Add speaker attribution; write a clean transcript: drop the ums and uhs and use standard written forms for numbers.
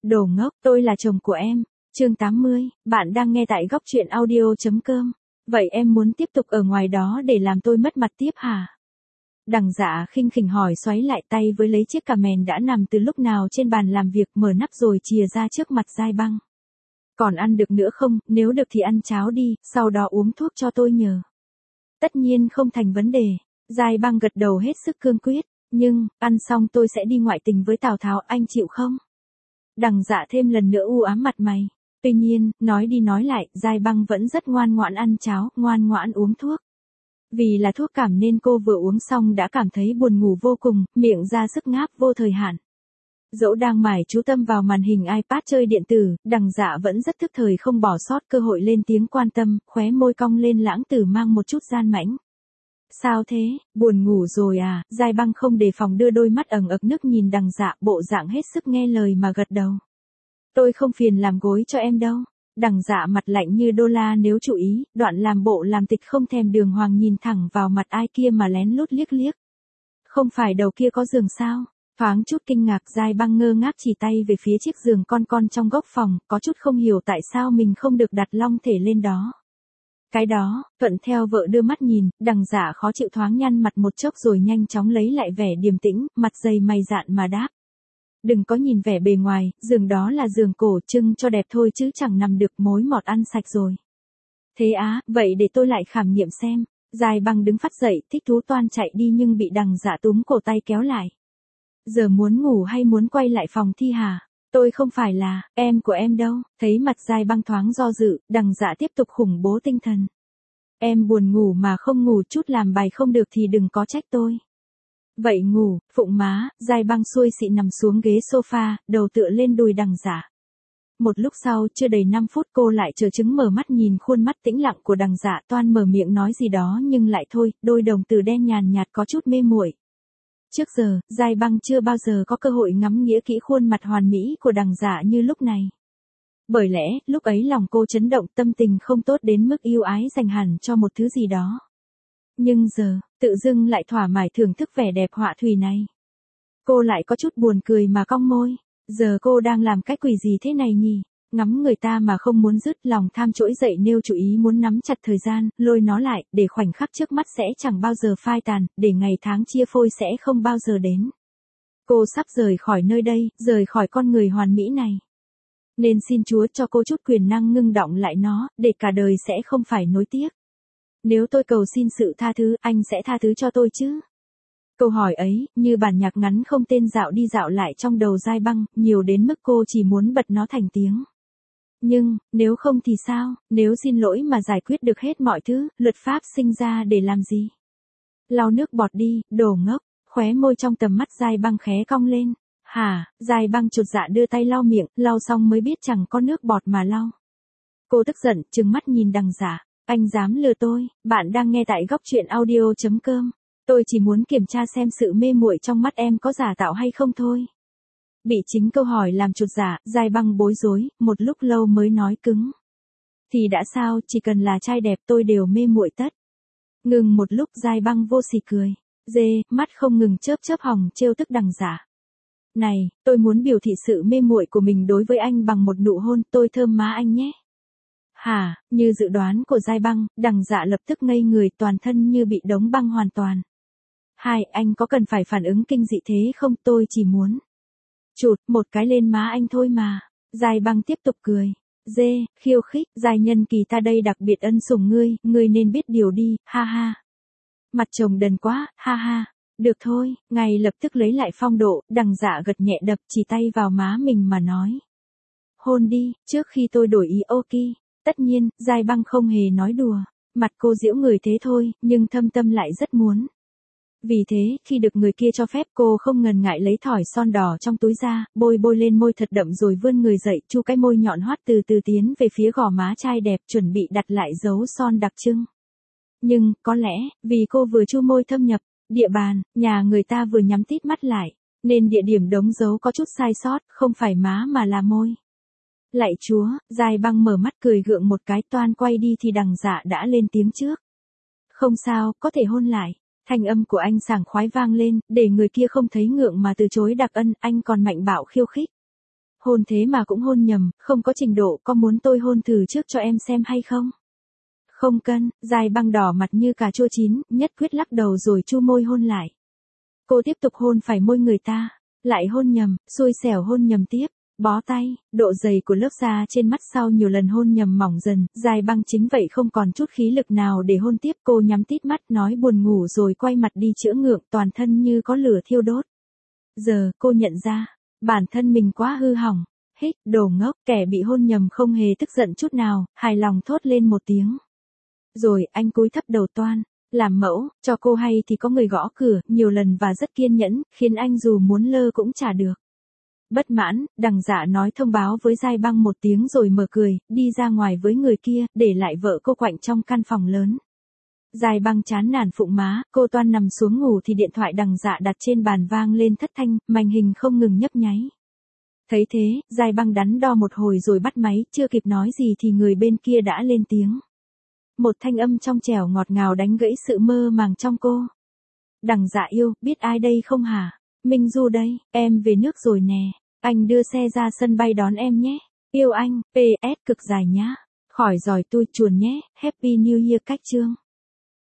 Speaker 1: Đồ ngốc, tôi là chồng của em. Chương 80, bạn đang nghe tại góc truyện audio.com. Vậy em muốn tiếp tục ở ngoài đó để làm tôi mất mặt tiếp hả? Đằng Dạ khinh khỉnh hỏi, xoáy lại tay với lấy chiếc cà mèn đã nằm từ lúc nào trên bàn làm việc, mở nắp rồi chìa ra trước mặt Giai Băng. Còn ăn được nữa không? Nếu được thì ăn cháo đi, sau đó uống thuốc cho tôi nhờ. Tất nhiên không thành vấn đề. Giai Băng gật đầu hết sức cương quyết. Nhưng, ăn xong tôi sẽ đi ngoại tình với Tào Tháo, anh chịu không? Đằng Dạ thêm lần nữa u ám mặt mày. Tuy nhiên, nói đi nói lại, Giai Băng vẫn rất ngoan ngoãn ăn cháo, ngoan ngoãn uống thuốc. Vì là thuốc cảm nên cô vừa uống xong đã cảm thấy buồn ngủ vô cùng, miệng ra sức ngáp vô thời hạn. Dẫu đang mải chú tâm vào màn hình iPad chơi điện tử, Đằng Dạ vẫn rất thức thời không bỏ sót cơ hội lên tiếng quan tâm, khóe môi cong lên lãng tử mang một chút gian mãnh. Sao thế, buồn ngủ rồi à? Giai Băng không đề phòng đưa đôi mắt ẩn ực nước nhìn Đằng Dạ, bộ dạng hết sức nghe lời mà gật đầu. Tôi không phiền làm gối cho em đâu. Đằng Dạ mặt lạnh như đô la nếu chú ý, đoạn làm bộ làm tịch không thèm đường hoàng nhìn thẳng vào mặt ai kia mà lén lút liếc liếc. Không phải đầu kia có giường sao? Thoáng chút kinh ngạc, Giai Băng ngơ ngác chỉ tay về phía chiếc giường con trong góc phòng, có chút không hiểu tại sao mình không được đặt long thể lên đó. Cái đó, thuận theo vợ đưa mắt nhìn, Đằng Dạ khó chịu thoáng nhăn mặt một chốc rồi nhanh chóng lấy lại vẻ điềm tĩnh, mặt dày mày dạn mà đáp. Đừng có nhìn vẻ bề ngoài, giường đó là giường cổ trưng cho đẹp thôi chứ chẳng nằm được, mối mọt ăn sạch rồi. Thế á, vậy để tôi lại khảo nghiệm xem. Giai Băng đứng phắt dậy, thích thú toan chạy đi nhưng bị Đằng Dạ túm cổ tay kéo lại. Giờ muốn ngủ hay muốn quay lại phòng thi hả? Tôi không phải là em của em đâu. Thấy mặt Giai Băng thoáng do dự, Đằng Dạ tiếp tục khủng bố tinh thần. Em buồn ngủ mà không ngủ chút làm bài không được thì đừng có trách tôi. Vậy ngủ, phụng má. Giai Băng xuôi xị nằm xuống ghế sofa, đầu tựa lên đùi Đằng Dạ. Một lúc sau, chưa đầy 5 phút cô lại chờ chứng mở mắt nhìn khuôn mắt tĩnh lặng của Đằng Dạ, toan mở miệng nói gì đó nhưng lại thôi, đôi đồng tử đen nhàn nhạt có chút mê muội. Trước giờ, Giai Băng chưa bao giờ có cơ hội ngắm nghĩa kỹ khuôn mặt hoàn mỹ của Đằng Dạ như lúc này. Bởi lẽ, lúc ấy lòng cô chấn động, tâm tình không tốt đến mức yêu ái dành hẳn cho một thứ gì đó. Nhưng giờ, tự dưng lại thỏa mải thưởng thức vẻ đẹp họa thủy này. Cô lại có chút buồn cười mà cong môi. Giờ cô đang làm cái quỷ gì thế này nhỉ? Ngắm người ta mà không muốn dứt, lòng tham trỗi dậy nêu chủ ý muốn nắm chặt thời gian, lôi nó lại, để khoảnh khắc trước mắt sẽ chẳng bao giờ phai tàn, để ngày tháng chia phôi sẽ không bao giờ đến. Cô sắp rời khỏi nơi đây, rời khỏi con người hoàn mỹ này. Nên xin Chúa cho cô chút quyền năng ngưng đọng lại nó, để cả đời sẽ không phải nối tiếc. Nếu tôi cầu xin sự tha thứ, anh sẽ tha thứ cho tôi chứ? Câu hỏi ấy, như bản nhạc ngắn không tên dạo đi dạo lại trong đầu Giai Băng, nhiều đến mức cô chỉ muốn bật nó thành tiếng. Nhưng, nếu không thì sao? Nếu xin lỗi mà giải quyết được hết mọi thứ, luật pháp sinh ra để làm gì? Lau nước bọt đi, đồ ngốc. Khóe môi trong tầm mắt Giai Băng khé cong lên. Hả? Giai Băng chột dạ đưa tay lau miệng, lau xong mới biết chẳng có nước bọt mà lau. Cô tức giận, trừng mắt nhìn Đằng Dạ. Anh dám lừa tôi? Bạn đang nghe tại góc truyện audio.com. Tôi chỉ muốn kiểm tra xem sự mê muội trong mắt em có giả tạo hay không thôi. Bị chính câu hỏi làm chột dạ, Giai Băng bối rối, một lúc lâu mới nói cứng. Thì đã sao, chỉ cần là trai đẹp tôi đều mê muội tất. Ngừng một lúc, Giai Băng vô sỉ cười. Dê, mắt không ngừng chớp chớp hồng trêu tức Đằng Dạ. Này, tôi muốn biểu thị sự mê muội của mình đối với anh bằng một nụ hôn, tôi thơm má anh nhé. Hả? Như dự đoán của Giai Băng, Đằng Dạ lập tức ngây người, toàn thân như bị đóng băng hoàn toàn. Hai, anh có cần phải phản ứng kinh dị thế không? Tôi chỉ muốn chụt một cái lên má anh thôi mà. Giai Băng tiếp tục cười. Dê, khiêu khích, Giai nhân kỳ ta đây đặc biệt ân sủng ngươi nên biết điều đi, ha ha. Mặt chồng đần quá, ha ha. Được thôi, ngay lập tức lấy lại phong độ, Đằng Dạ gật nhẹ đập chỉ tay vào má mình mà nói. Hôn đi, trước khi tôi đổi ý ok. Tất nhiên, Giai Băng không hề nói đùa. Mặt cô giễu người thế thôi, nhưng thâm tâm lại rất muốn. Vì thế, khi được người kia cho phép, cô không ngần ngại lấy thỏi son đỏ trong túi ra, bôi lên môi thật đậm rồi vươn người dậy, chu cái môi nhọn hoắt từ từ tiến về phía gò má trai đẹp, chuẩn bị đặt lại dấu son đặc trưng. Nhưng, có lẽ, vì cô vừa chu môi thâm nhập địa bàn, nhà người ta vừa nhắm tít mắt lại, nên địa điểm đóng dấu có chút sai sót, không phải má mà là môi. Lạy Chúa, Giai Băng mở mắt cười gượng một cái, toan quay đi thì Đằng Dạ đã lên tiếng trước. Không sao, có thể hôn lại. Thanh âm của anh sảng khoái vang lên, để người kia không thấy ngượng mà từ chối đặc ân, anh còn mạnh bạo khiêu khích. Hôn thế mà cũng hôn nhầm, không có trình độ, có muốn tôi hôn thử trước cho em xem hay không? Không cần, Giai Băng đỏ mặt như cà chua chín, nhất quyết lắc đầu rồi chu môi hôn lại. Cô tiếp tục hôn phải môi người ta, lại hôn nhầm, xui xẻo hôn nhầm tiếp. Bó tay, độ dày của lớp da trên mắt sau nhiều lần hôn nhầm mỏng dần, Giai Băng chính vậy không còn chút khí lực nào để hôn tiếp. Cô nhắm tít mắt nói buồn ngủ rồi quay mặt đi chữa ngượng, toàn thân như có lửa thiêu đốt. Giờ, cô nhận ra, bản thân mình quá hư hỏng. Hít, đồ ngốc, kẻ bị hôn nhầm không hề tức giận chút nào, hài lòng thốt lên một tiếng. Rồi, anh cúi thấp đầu toan, làm mẫu, cho cô hay thì có người gõ cửa, nhiều lần và rất kiên nhẫn, khiến anh dù muốn lơ cũng chả được. Bất mãn, Đằng Dạ nói thông báo với Giai Băng một tiếng rồi mở cười, đi ra ngoài với người kia, để lại vợ cô quạnh trong căn phòng lớn. Giai Băng chán nản phụng má, cô toan nằm xuống ngủ thì điện thoại Đằng Dạ đặt trên bàn vang lên thất thanh, màn hình không ngừng nhấp nháy. Thấy thế, Giai Băng đắn đo một hồi rồi bắt máy, chưa kịp nói gì thì người bên kia đã lên tiếng. Một thanh âm trong trẻo ngọt ngào đánh gãy sự mơ màng trong cô. Đằng Dạ yêu, biết ai đây không hả? Minh Du đây, em về nước rồi nè. Anh đưa xe ra sân bay đón em nhé. Yêu anh, PS cực dài nhá. Khỏi giỏi tôi chuồn nhé. Happy New Year cách chương.